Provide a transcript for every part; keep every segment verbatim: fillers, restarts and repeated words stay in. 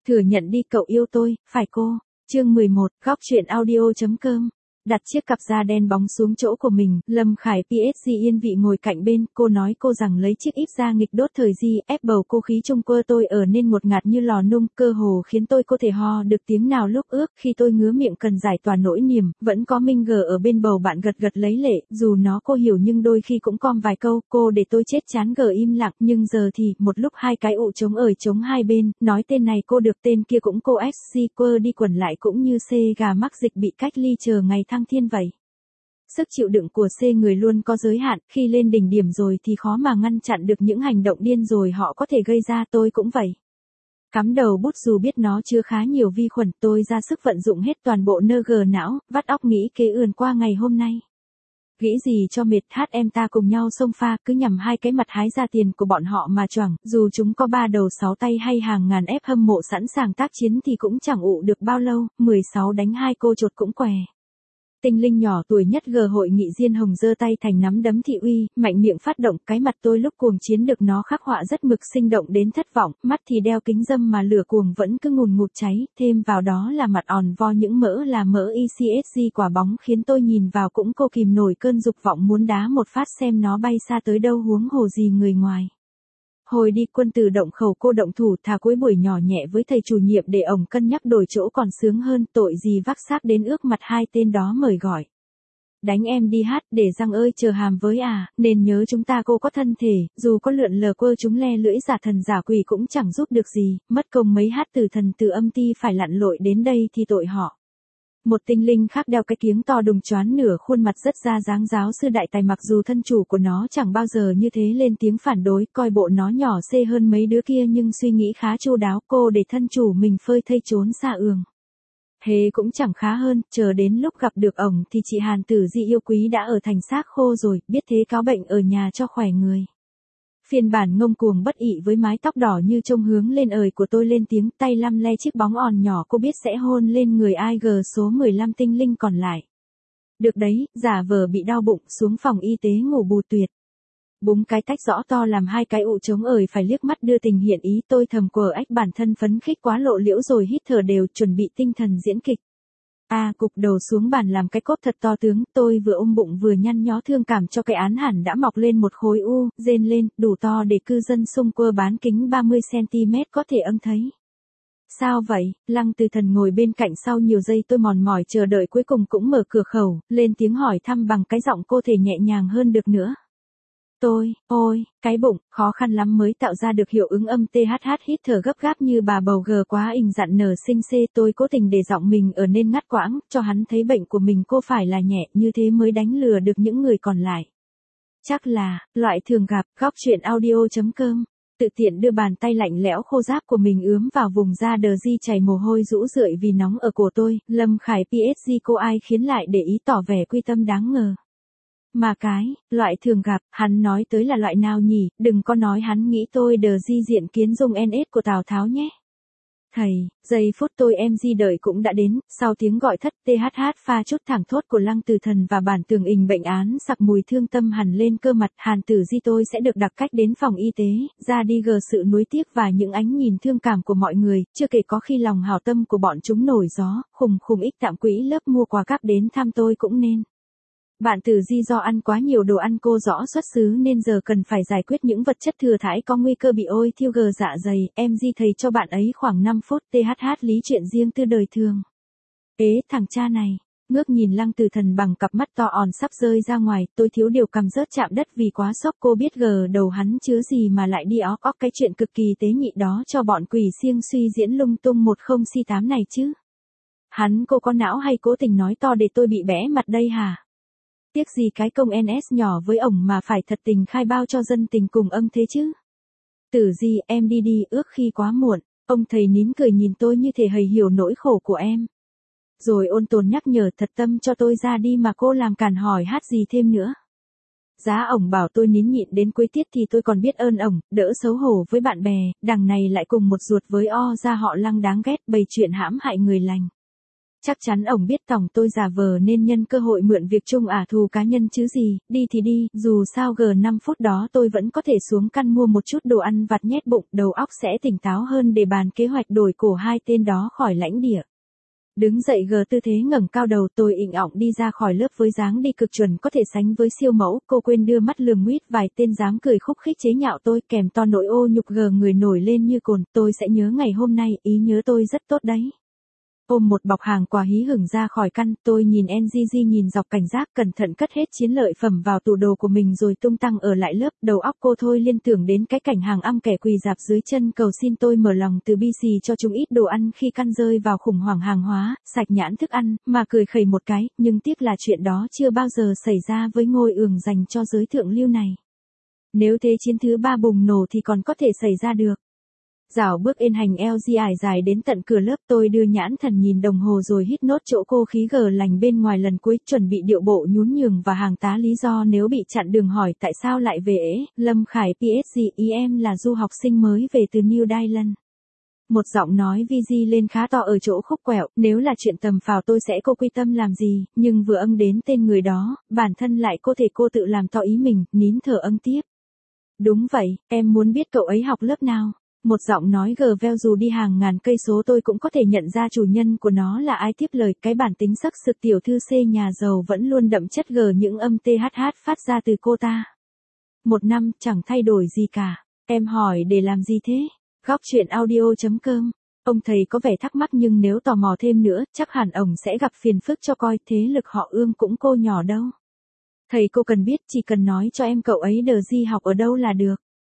Thừa nhận đi cậu yêu tôi, phải cô. Chương mười một, góc truyện audio.com. Đặt chiếc cặp da đen bóng xuống chỗ của mình, Lâm Khải pê ét giê yên vị ngồi cạnh bên, cô nói cô rằng lấy chiếc íp da nghịch đốt thời di, ép bầu cô khí trong cơ tôi ở nên một ngạt như lò nung, cơ hồ khiến tôi có thể ho được tiếng nào lúc ước, khi tôi ngứa miệng cần giải tỏa nỗi niềm, vẫn có Minh G ở bên bầu bạn gật gật lấy lệ, dù nó cô hiểu nhưng đôi khi cũng com vài câu, cô để tôi chết chán G im lặng, nhưng giờ thì, một lúc hai cái ụ trống ời trống hai bên, nói tên này cô được tên kia cũng cô ét xê quơ đi quẩn lại cũng như C gà mắc dịch bị cách ly chờ ngày thăng thiên vậy. Sức chịu đựng của C người luôn có giới hạn, khi lên đỉnh điểm rồi thì khó mà ngăn chặn được những hành động điên rồi họ có thể gây ra, tôi cũng vậy. Cắm đầu bút dù biết nó chứa khá nhiều vi khuẩn, tôi ra sức vận dụng hết toàn bộ nơ gờ não, vắt óc nghĩ kế ườn qua ngày hôm nay. Nghĩ gì cho mệt, hát em ta cùng nhau xông pha, cứ nhằm hai cái mặt hái ra tiền của bọn họ mà choảng, dù chúng có ba đầu sáu tay hay hàng ngàn ép hâm mộ sẵn sàng tác chiến thì cũng chẳng ụ được bao lâu, mười sáu đánh hai cô chột cũng què. Tinh linh nhỏ tuổi nhất G hội nghị Diên Hồng giơ tay thành nắm đấm thị uy, mạnh miệng phát động, cái mặt tôi lúc cuồng chiến được nó khắc họa rất mực sinh động đến thất vọng, mắt thì đeo kính râm mà lửa cuồng vẫn cứ ngùn ngụt cháy, thêm vào đó là mặt òn vo những mỡ là mỡ e xê ét giê quả bóng khiến tôi nhìn vào cũng cô kìm nổi cơn dục vọng muốn đá một phát xem nó bay xa tới đâu huống hồ gì người ngoài. Hồi đi quân từ động khẩu cô động thủ thà cuối buổi nhỏ nhẹ với thầy chủ nhiệm để ổng cân nhắc đổi chỗ còn sướng hơn, tội gì vác xác đến ước mặt hai tên đó mời gọi. Đánh em đi hát để răng ơi chờ hàm với à, nên nhớ chúng ta cô có thân thể, dù có lượn lờ quơ chúng le lưỡi giả thần giả quỷ cũng chẳng giúp được gì, mất công mấy hát từ thần từ âm ti phải lặn lội đến đây thì tội họ. Một tinh linh khác đeo cái kiếng to đùng choán nửa khuôn mặt rất ra dáng giáo sư đại tài mặc dù thân chủ của nó chẳng bao giờ như thế lên tiếng phản đối, coi bộ nó nhỏ xê hơn mấy đứa kia nhưng suy nghĩ khá chu đáo, cô để thân chủ mình phơi thây trốn xa ường. Thế cũng chẳng khá hơn, chờ đến lúc gặp được ổng thì chị Hàn Tử Di yêu quý đã ở thành xác khô rồi, biết thế cáo bệnh ở nhà cho khỏe người. Phiên bản ngông cuồng bất ị với mái tóc đỏ như trông hướng lên ời của tôi lên tiếng, tay lăm le chiếc bóng òn nhỏ cô biết sẽ hôn lên người ai G số mười lăm tinh linh còn lại. Được đấy, giả vờ bị đau bụng, xuống phòng y tế ngủ bù tuyệt. Búng cái tách rõ to làm hai cái ụ trống ời phải liếc mắt đưa tình hiện ý, tôi thầm quờ ách bản thân phấn khích quá lộ liễu rồi hít thở đều chuẩn bị tinh thần diễn kịch. A à, cục đầu xuống bàn làm cái cốt thật to tướng, tôi vừa ôm bụng vừa nhăn nhó thương cảm cho cái án hẳn đã mọc lên một khối u, rên lên, đủ to để cư dân xung quơ bán kính ba mươi xăng ti mét có thể âm thấy. Sao vậy, Lăng Từ Thần ngồi bên cạnh sau nhiều giây tôi mòn mỏi chờ đợi cuối cùng cũng mở cửa khẩu, lên tiếng hỏi thăm bằng cái giọng cô thể nhẹ nhàng hơn được nữa. Tôi, ôi, cái bụng, khó khăn lắm mới tạo ra được hiệu ứng âm tê hát hát hít thở gấp gáp như bà bầu G quá ình dặn nở sinh xê tôi cố tình để giọng mình ở nên ngắt quãng, cho hắn thấy bệnh của mình cô phải là nhẹ như thế mới đánh lừa được những người còn lại. Chắc là, loại thường gặp, góc truyện audio.com. Tự tiện đưa bàn tay lạnh lẽo khô ráp của mình ướm vào vùng da đờ di chảy mồ hôi rũ rượi vì nóng ở cổ tôi, Lâm Khải pê ét giê cô ai khiến lại để ý tỏ vẻ quy tâm đáng ngờ. Mà cái, loại thường gặp, hắn nói tới là loại nào nhỉ, đừng có nói hắn nghĩ tôi đờ di diện kiến dung en ét của Tào Tháo nhé. Thầy, giây phút tôi em di đợi cũng đã đến, sau tiếng gọi thất tê hát hát pha chút thẳng thốt của Lăng Từ Thần và bản tường ình bệnh án sặc mùi thương tâm hẳn lên cơ mặt, Hàn Tử Di tôi sẽ được đặc cách đến phòng y tế, ra đi gờ sự nuối tiếc và những ánh nhìn thương cảm của mọi người, chưa kể có khi lòng hảo tâm của bọn chúng nổi gió, khùng khùng ích tạm quỹ lớp mua quà cáp đến thăm tôi cũng nên. Bạn Tử Di do ăn quá nhiều đồ ăn cô rõ xuất xứ nên giờ cần phải giải quyết những vật chất thừa thải có nguy cơ bị ôi thiêu gờ dạ dày, em Di thầy cho bạn ấy khoảng năm phút tê hát hát lý chuyện riêng tư đời thường. Ế thằng cha này, ngước nhìn Lăng Từ Thần bằng cặp mắt to òn sắp rơi ra ngoài, tôi thiếu điều cầm rớt chạm đất vì quá sốc cô biết gờ đầu hắn chứa gì mà lại đi ó óc cái chuyện cực kỳ tế nhị đó cho bọn quỷ siêng suy diễn lung tung một không si tám này chứ. Hắn cô có não hay cố tình nói to để tôi bị bẽ mặt đây hả? Tiếc gì cái công en ét nhỏ với ổng mà phải thật tình khai bao cho dân tình cùng âm thế chứ. Tử Di, em đi đi, ước khi quá muộn, ông thầy nín cười nhìn tôi như thể hầy hiểu nỗi khổ của em. Rồi ôn tồn nhắc nhở thật tâm cho tôi ra đi mà cô làm cản hỏi hát gì thêm nữa. Giá ổng bảo tôi nín nhịn đến cuối tiết thì tôi còn biết ơn ổng, đỡ xấu hổ với bạn bè, đằng này lại cùng một ruột với o ra họ Lăng đáng ghét bày chuyện hãm hại người lành. Chắc chắn ổng biết tòng tôi giả vờ nên nhân cơ hội mượn việc chung ả thù cá nhân chứ gì, đi thì đi, dù sao g năm phút đó tôi vẫn có thể xuống căn mua một chút đồ ăn vặt nhét bụng, đầu óc sẽ tỉnh táo hơn để bàn kế hoạch đổi cổ hai tên đó khỏi lãnh địa. Đứng dậy g tư thế ngẩng cao đầu, tôi inh ọng đi ra khỏi lớp với dáng đi cực chuẩn có thể sánh với siêu mẫu, cô quên đưa mắt lườm nguýt vài tên dám cười khúc khích chế nhạo tôi, kèm to nỗi ô nhục g người nổi lên như cồn, tôi sẽ nhớ ngày hôm nay, ý nhớ tôi rất tốt đấy. Ôm một bọc hàng quà hí hửng ra khỏi căn, tôi nhìn en giê giê nhìn dọc cảnh giác, cẩn thận cất hết chiến lợi phẩm vào tủ đồ của mình rồi tung tăng ở lại lớp, đầu óc cô thôi liên tưởng đến cái cảnh hàng âm kẻ quỳ dạp dưới chân cầu xin tôi mở lòng từ bi xì cho chúng ít đồ ăn khi căn rơi vào khủng hoảng hàng hóa, sạch nhãn thức ăn, mà cười khẩy một cái, nhưng tiếc là chuyện đó chưa bao giờ xảy ra với ngôi ường dành cho giới thượng lưu này. Nếu thế chiến thứ ba bùng nổ thì còn có thể xảy ra được. Dạo bước in hành eo di ải dài đến tận cửa lớp, tôi đưa nhãn thần nhìn đồng hồ rồi hít nốt chỗ cô khí gờ lành bên ngoài lần cuối, chuẩn bị điệu bộ nhún nhường và hàng tá lý do nếu bị chặn đường hỏi tại sao lại về ế. Lâm Khải pê ét giê, ý em là du học sinh mới về từ New Zealand. Một giọng nói vi di lên khá to ở chỗ khúc quẹo, nếu là chuyện tầm phào tôi sẽ cô quy tâm làm gì, nhưng vừa âng đến tên người đó, bản thân lại cô thể cô tự làm to ý mình, nín thở âng tiếp. Đúng vậy, em muốn biết cậu ấy học lớp nào. Một giọng nói gờ veo dù đi hàng ngàn cây số tôi cũng có thể nhận ra chủ nhân của nó là ai. Tiếp lời, cái bản tính sắc sực tiểu thư C nhà giàu vẫn luôn đậm chất gờ những âm tê hát hát phát ra từ cô ta. Một năm chẳng thay đổi gì cả. Em hỏi để làm gì thế? Góc chuyện audio chấm com. Ông thầy có vẻ thắc mắc nhưng nếu tò mò thêm nữa chắc hẳn ổng sẽ gặp phiền phức cho coi thế lực họ Ương cũng cô nhỏ đâu. Thầy cô cần biết chỉ cần nói cho em cậu ấy đờ di học ở đâu là được.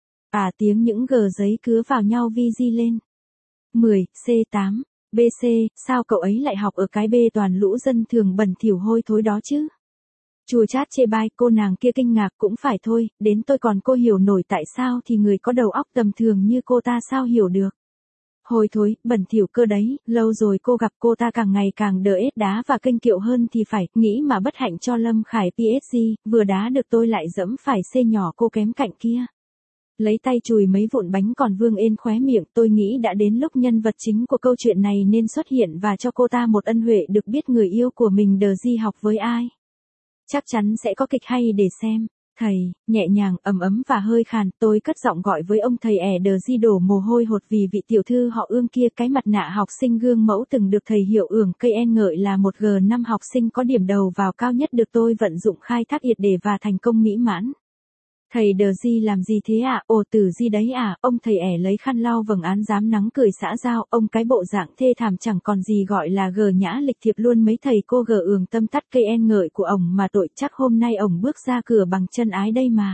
À tiếng những gờ giấy cứa vào nhau vi di lên. mười, C tám, B C, sao cậu ấy lại học ở cái bê toàn lũ dân thường bẩn thỉu hôi thối đó chứ? Chùa chát chê bai, cô nàng kia kinh ngạc cũng phải thôi, đến tôi còn cô hiểu nổi tại sao thì người có đầu óc tầm thường như cô ta sao hiểu được. Hôi thối, bẩn thỉu cơ đấy, lâu rồi cô gặp cô ta càng ngày càng đỡ ết đá và kênh kiệu hơn thì phải, nghĩ mà bất hạnh cho Lâm Khải pê ét giê, vừa đá được tôi lại dẫm phải C nhỏ cô kém cạnh kia. Lấy tay chùi mấy vụn bánh còn vương ên khóe miệng, tôi nghĩ đã đến lúc nhân vật chính của câu chuyện này nên xuất hiện và cho cô ta một ân huệ được biết người yêu của mình đờ di học với ai. Chắc chắn sẽ có kịch hay để xem. Thầy, nhẹ nhàng, ấm ấm và hơi khàn, tôi cất giọng gọi với ông thầy ẻ đờ di đổ mồ hôi hột vì vị tiểu thư họ Ương kia, cái mặt nạ học sinh gương mẫu từng được thầy hiệu ưởng cây en ngợi là một G năm học sinh có điểm đầu vào cao nhất được tôi vận dụng khai thác yệt để và thành công mỹ mãn. Thầy đờ di làm gì thế ạ? À? Ồ tử di đấy à? Ông thầy ẻ lấy khăn lau vầng án dám nắng cười xã giao, ông cái bộ dạng thê thảm chẳng còn gì gọi là gờ nhã lịch thiệp luôn. Mấy thầy cô gờ ường tâm tắt cây en ngợi của ổng mà tội, chắc hôm nay ổng bước ra cửa bằng chân ái đây mà.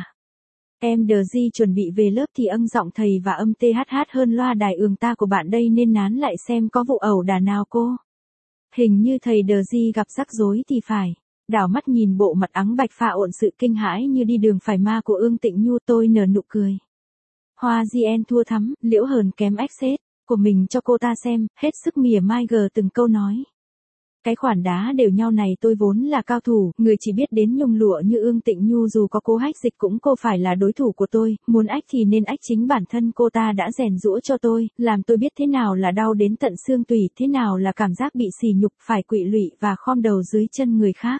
Em đờ di chuẩn bị về lớp thì âng giọng thầy và âm tê hát hát hơn loa đài ường ta của bạn đây nên nán lại xem có vụ ẩu đả nào cô. Hình như thầy đờ di gặp rắc rối thì phải. Đảo mắt nhìn bộ mặt ắng bạch pha ộn sự kinh hãi như đi đường phải ma của Ương Tịnh Nhu, tôi nở nụ cười. Hoa Gien thua thắm, liễu hờn kém access của mình cho cô ta xem, hết sức mỉa mai gờ từng câu nói. Cái khoản đá đều nhau này tôi vốn là cao thủ, người chỉ biết đến nhung lụa như Ương Tịnh Nhu dù có cố hách dịch cũng cô phải là đối thủ của tôi, muốn ách thì nên ách chính bản thân cô ta đã rèn giũa cho tôi, làm tôi biết thế nào là đau đến tận xương tủy, thế nào là cảm giác bị sỉ nhục, phải quỵ lụy và khom đầu dưới chân người khác.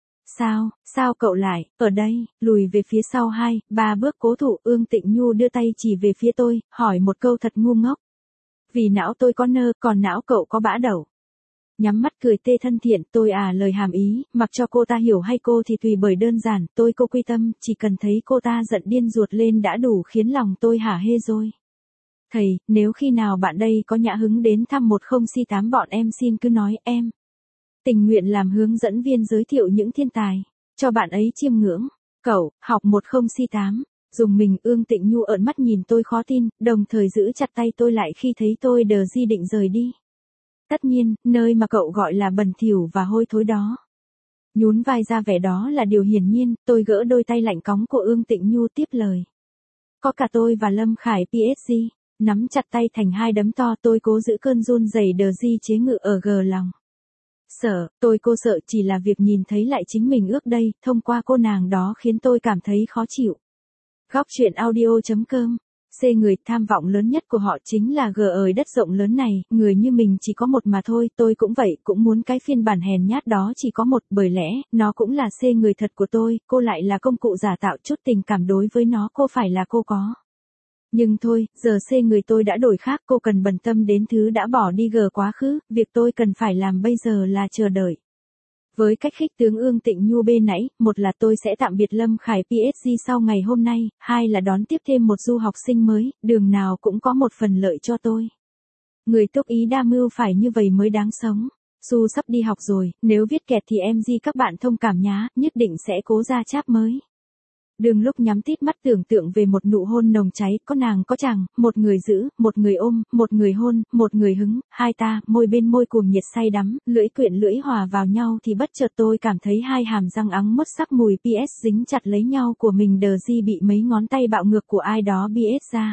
Sao, sao cậu lại, ở đây, lùi về phía sau hai, ba bước cố thủ. Ương Tịnh Nhu đưa tay chỉ về phía tôi, hỏi một câu thật ngu ngốc. Vì não tôi có nơ, còn não cậu có bã đẩu. Nhắm mắt cười tê thân thiện, tôi à lời hàm ý, mặc cho cô ta hiểu hay cô thì tùy bởi đơn giản, tôi cô quy tâm, chỉ cần thấy cô ta giận điên ruột lên đã đủ khiến lòng tôi hả hê rồi. Thầy, nếu khi nào bạn đây có nhã hứng đến thăm một không C tám bọn em xin cứ nói em. Tình nguyện làm hướng dẫn viên giới thiệu những thiên tài, cho bạn ấy chiêm ngưỡng. Cậu, học một không C tám, dùng mình. Ương Tịnh Nhu ợn mắt nhìn tôi khó tin, đồng thời giữ chặt tay tôi lại khi thấy tôi đờ di định rời đi. Tất nhiên, nơi mà cậu gọi là bẩn thỉu và hôi thối đó. Nhún vai ra vẻ đó là điều hiển nhiên, tôi gỡ đôi tay lạnh cóng của Ương Tịnh Nhu tiếp lời. Có cả tôi và Lâm Khải pê ét giê, nắm chặt tay thành hai đấm to, tôi cố giữ cơn run rẩy đờ di chế ngự ở gờ lòng. Sợ, tôi cô sợ chỉ là việc nhìn thấy lại chính mình ước đây, thông qua cô nàng đó khiến tôi cảm thấy khó chịu. Góc chuyện audio chấm com C người tham vọng lớn nhất của họ chính là G ơi đất rộng lớn này, người như mình chỉ có một mà thôi, tôi cũng vậy, cũng muốn cái phiên bản hèn nhát đó chỉ có một, bởi lẽ, nó cũng là C người thật của tôi, cô lại là công cụ giả tạo chút tình cảm đối với nó, cô phải là cô có. Nhưng thôi, giờ C người tôi đã đổi khác, cô cần bận tâm đến thứ đã bỏ đi G quá khứ, việc tôi cần phải làm bây giờ là chờ đợi. Với cách khích tướng Ương Tịnh Nhu bên nãy, một là tôi sẽ tạm biệt Lâm Khải pê ét giê sau ngày hôm nay, hai là đón tiếp thêm một du học sinh mới, đường nào cũng có một phần lợi cho tôi. Người túc ý đa mưu phải như vậy mới đáng sống. Su sắp đi học rồi, nếu viết kẹt thì em G các bạn thông cảm nhá, nhất định sẽ cố ra cháp mới. Đường lúc nhắm tít mắt tưởng tượng về một nụ hôn nồng cháy, có nàng có chàng, một người giữ, một người ôm, một người hôn, một người hứng, hai ta, môi bên môi cuồng nhiệt say đắm, lưỡi quyện lưỡi hòa vào nhau thì bất chợt tôi cảm thấy hai hàm răng ắng mốt sắc mùi pê ét dính chặt lấy nhau của mình đờ di bị mấy ngón tay bạo ngược của ai đó pê ét ra.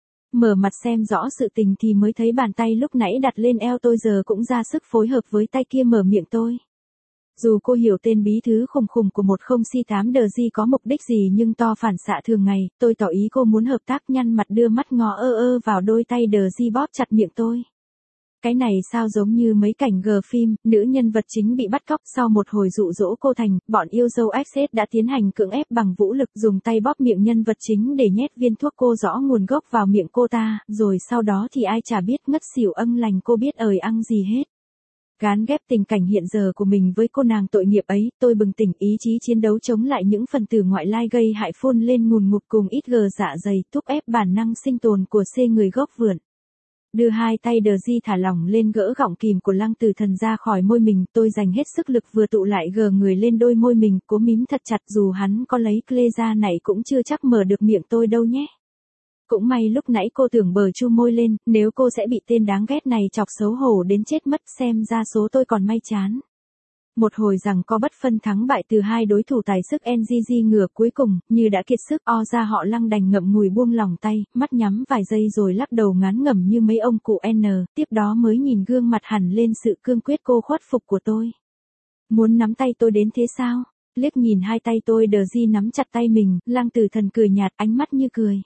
Mở mặt xem rõ sự tình thì mới thấy bàn tay lúc nãy đặt lên eo tôi giờ cũng ra sức phối hợp với tay kia mở miệng tôi. Dù cô hiểu tên bí thứ khùng khùng của một không si tám đờ di có mục đích gì nhưng to phản xạ thường ngày, tôi tỏ ý cô muốn hợp tác nhăn mặt đưa mắt ngó ơ ơ vào đôi tay đờ di bóp chặt miệng tôi. Cái này sao giống như mấy cảnh G phim, nữ nhân vật chính bị bắt cóc sau một hồi dụ dỗ cô thành, bọn yêu dâu Access đã tiến hành cưỡng ép bằng vũ lực dùng tay bóp miệng nhân vật chính để nhét viên thuốc cô rõ nguồn gốc vào miệng cô ta, rồi sau đó thì ai chả biết ngất xỉu âng lành cô biết ời ăng gì hết. Gán ghép tình cảnh hiện giờ của mình với cô nàng tội nghiệp ấy, tôi bừng tỉnh ý chí chiến đấu chống lại những phần tử ngoại lai gây hại phun lên ngùn ngụt cùng ít gờ dạ dày, thúc ép bản năng sinh tồn của C người gốc vượn. Đưa hai tay đờ di thả lỏng lên gỡ gọng kìm của Lăng Tử Thần ra khỏi môi mình, tôi dành hết sức lực vừa tụ lại gờ người lên đôi môi mình, cố mím thật chặt dù hắn có lấy clê ra này cũng chưa chắc mở được miệng tôi đâu nhé. Cũng may lúc nãy cô tưởng bờ chu môi lên, nếu cô sẽ bị tên đáng ghét này chọc xấu hổ đến chết mất, xem ra số tôi còn may chán. Một hồi rằng có bất phân thắng bại từ hai đối thủ tài sức en giê giê ngửa cuối cùng, như đã kiệt sức o ra họ Lăng đành ngậm ngùi buông lòng tay, mắt nhắm vài giây rồi lắc đầu ngán ngẩm như mấy ông cụ N, tiếp đó mới nhìn gương mặt hẳn lên sự cương quyết cô khuất phục của tôi. Muốn nắm tay tôi đến thế sao? Liếc nhìn hai tay tôi đờ di nắm chặt tay mình, Lăng Tử Thần cười nhạt ánh mắt như cười.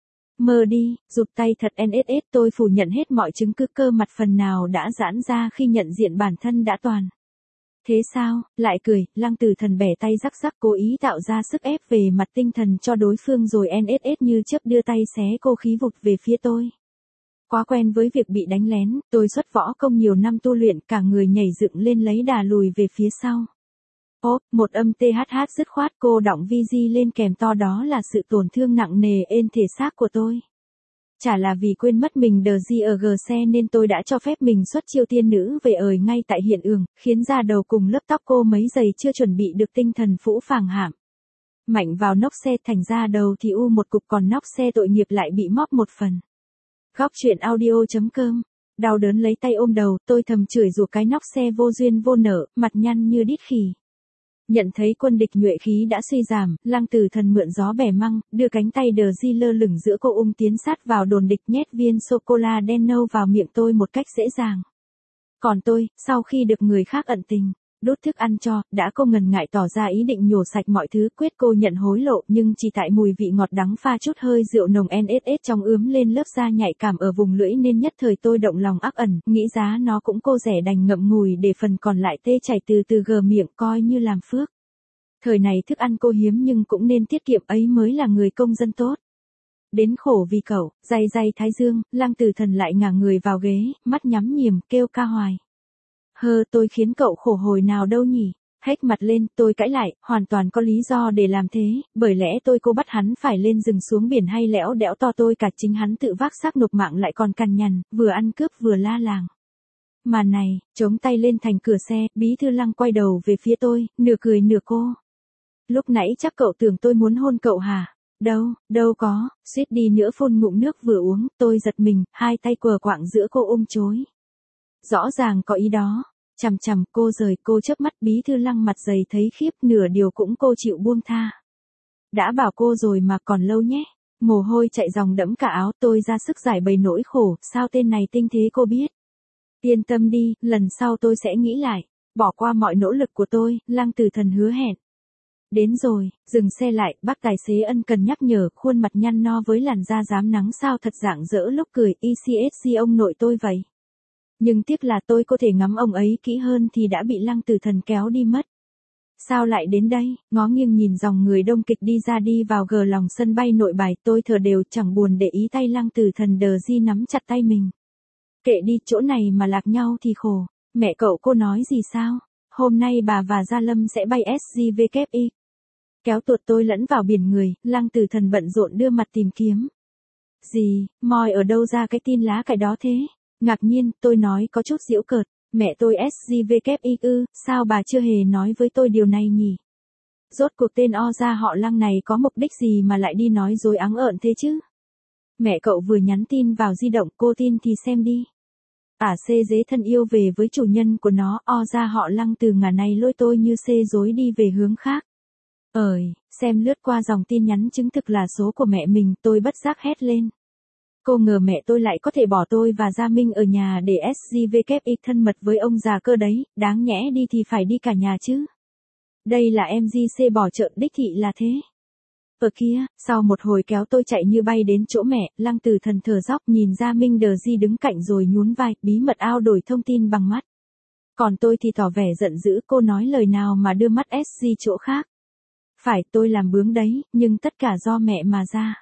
Mơ đi, rụt tay thật en ét ét tôi phủ nhận hết mọi chứng cứ cơ mặt phần nào đã giãn ra khi nhận diện bản thân đã toàn. Thế sao, lại cười, Lăng Tử Thần bẻ tay rắc rắc cố ý tạo ra sức ép về mặt tinh thần cho đối phương rồi en ét ét như chớp đưa tay xé cô khí vụt về phía tôi. Quá quen với việc bị đánh lén, tôi xuất võ công nhiều năm tu luyện cả người nhảy dựng lên lấy đà lùi về phía sau. Ốp, một âm tê hát hát dứt khoát cô đọng vi di lên kèm to đó là sự tổn thương nặng nề ên thể xác của tôi. Chả là vì quên mất mình đờ di ở G xe nên tôi đã cho phép mình xuất chiêu tiên nữ về ời ngay tại hiện ường, khiến da đầu cùng lớp tóc cô mấy giây chưa chuẩn bị được tinh thần phũ phàng hạm. Mạnh vào nóc xe thành ra đầu thì u một cục còn nóc xe tội nghiệp lại bị móp một phần. Góc truyện audio chấm com. Đau đớn lấy tay ôm đầu, tôi thầm chửi rủa cái nóc xe vô duyên vô nợ, mặt nhăn như đít khỉ. Nhận thấy quân địch nhuệ khí đã suy giảm, Lăng Tử Thần mượn gió bẻ măng, đưa cánh tay đờ di lơ lửng giữa cô ung tiến sát vào đồn địch nhét viên sô-cô-la đen nâu vào miệng tôi một cách dễ dàng. Còn tôi, sau khi được người khác ẩn tình, đút thức ăn cho, đã không ngần ngại tỏ ra ý định nhổ sạch mọi thứ, quyết cô nhận hối lộ nhưng chỉ tại mùi vị ngọt đắng pha chút hơi rượu nồng en ét ét trong ướm lên lớp da nhạy cảm ở vùng lưỡi nên nhất thời tôi động lòng ác ẩn, nghĩ giá nó cũng cô rẻ đành ngậm ngùi để phần còn lại tê chảy từ từ gờ miệng coi như làm phước. Thời này thức ăn cô hiếm nhưng cũng nên tiết kiệm ấy mới là người công dân tốt. Đến khổ vì cậu, day day thái dương, Lăng Tử Thần lại ngả người vào ghế, mắt nhắm nghiềm kêu ca hoài. Hơ tôi khiến cậu khổ hồi nào đâu nhỉ? Hếch mặt lên, tôi cãi lại, hoàn toàn có lý do để làm thế, bởi lẽ tôi cô bắt hắn phải lên rừng xuống biển hay lẽo đẽo to tôi cả chính hắn tự vác xác nộp mạng lại còn cằn nhằn, vừa ăn cướp vừa la làng. Mà này, chống tay lên thành cửa xe, Bí thư Lăng quay đầu về phía tôi, nửa cười nửa cô. Lúc nãy chắc cậu tưởng tôi muốn hôn cậu hả? Đâu, đâu có, suýt đi nữa phun ngụm nước vừa uống, tôi giật mình, hai tay quờ quạng giữa cô ôm chối. Rõ ràng có ý đó. Chằm chằm cô rời cô chớp mắt Bí thư Lăng mặt dày thấy khiếp nửa điều cũng cô chịu buông tha. Đã bảo cô rồi mà còn lâu nhé. Mồ hôi chạy ròng đẫm cả áo tôi ra sức giải bày nỗi khổ, sao tên này tinh thế cô biết. Yên tâm đi, lần sau tôi sẽ nghĩ lại, bỏ qua mọi nỗ lực của tôi, Lăng Tử Thần hứa hẹn. Đến rồi, dừng xe lại, bác tài xế ân cần nhắc nhở, khuôn mặt nhăn no với làn da rám nắng sao thật rạng rỡ lúc cười, i xê ét giê ông nội tôi vậy. Nhưng tiếc là tôi có thể ngắm ông ấy kỹ hơn thì đã bị Lăng Tử Thần kéo đi mất. Sao lại đến đây, ngó nghiêng nhìn dòng người đông kịch đi ra đi vào gờ lòng sân bay Nội Bài, tôi thở đều chẳng buồn để ý tay Lăng Tử Thần đờ di nắm chặt tay mình. Kệ đi, chỗ này mà lạc nhau thì khổ. Mẹ cậu cô nói gì sao? Hôm nay bà và Gia Lâm sẽ bay ét giê vê kép i. Kéo tuột tôi lẫn vào biển người, Lăng Tử Thần bận rộn đưa mặt tìm kiếm. Gì, moi ở đâu ra cái tin lá cải đó thế? Ngạc nhiên, tôi nói có chút giễu cợt. Mẹ tôi ét giê vê kép i ư, sao bà chưa hề nói với tôi điều này nhỉ? Rốt cuộc tên o ra họ Lăng này có mục đích gì mà lại đi nói dối ắng ợn thế chứ? Mẹ cậu vừa nhắn tin vào di động, cô tin thì xem đi. À xê dế thân yêu về với chủ nhân của nó, o ra họ Lăng từ ngả này lôi tôi như xê dối đi về hướng khác. Ời, xem lướt qua dòng tin nhắn chứng thực là số của mẹ mình, tôi bất giác hét lên. Cô ngờ mẹ tôi lại có thể bỏ tôi và Gia Minh ở nhà để ét giê vê kép i thân mật với ông già cơ đấy, đáng nhẽ đi thì phải đi cả nhà chứ. Đây là em giê xê bỏ chợ đích thị là thế. Ở kia, sau một hồi kéo tôi chạy như bay đến chỗ mẹ, Lăng Tử Thần thở dốc nhìn Gia Minh đờ di đứng cạnh rồi nhún vai, bí mật ao đổi thông tin bằng mắt. Còn tôi thì tỏ vẻ giận dữ, cô nói lời nào mà đưa mắt ét giê chỗ khác. Phải, tôi làm bướng đấy, nhưng tất cả do mẹ mà ra.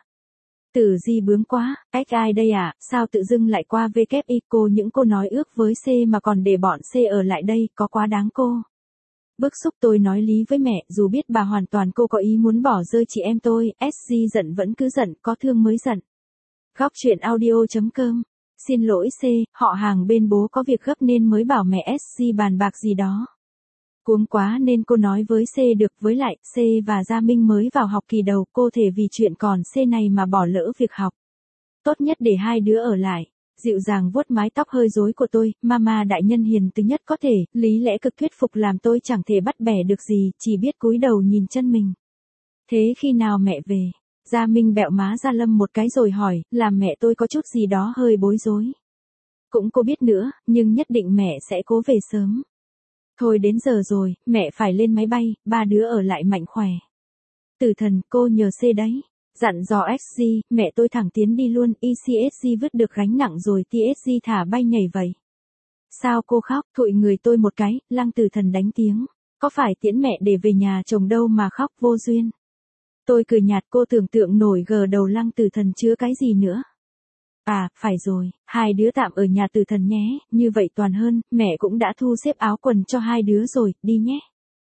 Tử di bướng quá, ếch ai đây à, sao tự dưng lại qua vê kép i, cô những cô nói ước với C mà còn để bọn C ở lại đây, có quá đáng cô. Bức xúc tôi nói lý với mẹ, dù biết bà hoàn toàn cô có ý muốn bỏ rơi chị em tôi, ét giê giận vẫn cứ giận, có thương mới giận. Góc truyện audio chấm com. Xin lỗi C, họ hàng bên bố có việc gấp nên mới bảo mẹ ét giê bàn bạc gì đó. Cuống quá nên cô nói với C được, với lại, C và Gia Minh mới vào học kỳ đầu, cô thể vì chuyện còn C này mà bỏ lỡ việc học. Tốt nhất để hai đứa ở lại. Dịu dàng vuốt mái tóc hơi rối của tôi, mama đại nhân hiền từ nhất có thể, lý lẽ cực thuyết phục làm tôi chẳng thể bắt bẻ được gì, chỉ biết cúi đầu nhìn chân mình. Thế khi nào mẹ về? Gia Minh bẹo má Gia Lâm một cái rồi hỏi, làm mẹ tôi có chút gì đó hơi bối rối. Cũng cô biết nữa, nhưng nhất định mẹ sẽ cố về sớm. Thôi đến giờ rồi, mẹ phải lên máy bay, ba đứa ở lại mạnh khỏe. Tử Thần, cô nhờ C đấy. Dặn dò ét giê, mẹ tôi thẳng tiến đi luôn, i xê ét giê vứt được gánh nặng rồi tê ét giê thả bay nhảy vậy. Sao cô khóc, thụi người tôi một cái, Lăng Tử Thần đánh tiếng. Có phải tiễn mẹ để về nhà chồng đâu mà khóc vô duyên. Tôi cười nhạt, cô tưởng tượng nổi gờ đầu Lăng Tử Thần chứa cái gì nữa. À, phải rồi, hai đứa tạm ở nhà Tử Thần nhé, như vậy toàn hơn, mẹ cũng đã thu xếp áo quần cho hai đứa rồi, đi nhé.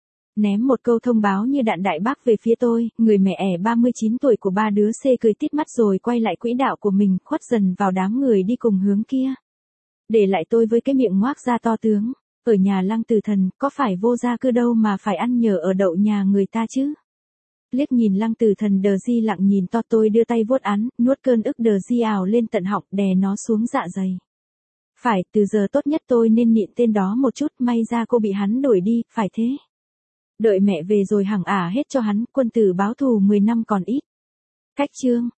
Ném một câu thông báo như đạn đại bác về phía tôi, người mẹ ẻ ba mươi chín tuổi của ba đứa C cười tít mắt rồi quay lại quỹ đạo của mình, khuất dần vào đám người đi cùng hướng kia. Để lại tôi với cái miệng ngoác ra to tướng, ở nhà Lăng Tử Thần, có phải vô gia cư đâu mà phải ăn nhờ ở đậu nhà người ta chứ. Liếc nhìn Lăng Tử Thần đờ di lặng nhìn to, tôi đưa tay vuốt án, nuốt cơn ức đờ di ào lên tận họng, đè nó xuống dạ dày. Phải, từ giờ tốt nhất tôi nên nhịn tên đó một chút, may ra cô bị hắn đuổi đi, phải thế. Đợi mẹ về rồi hằng ả hết cho hắn, quân tử báo thù mười năm còn ít. Cách chương.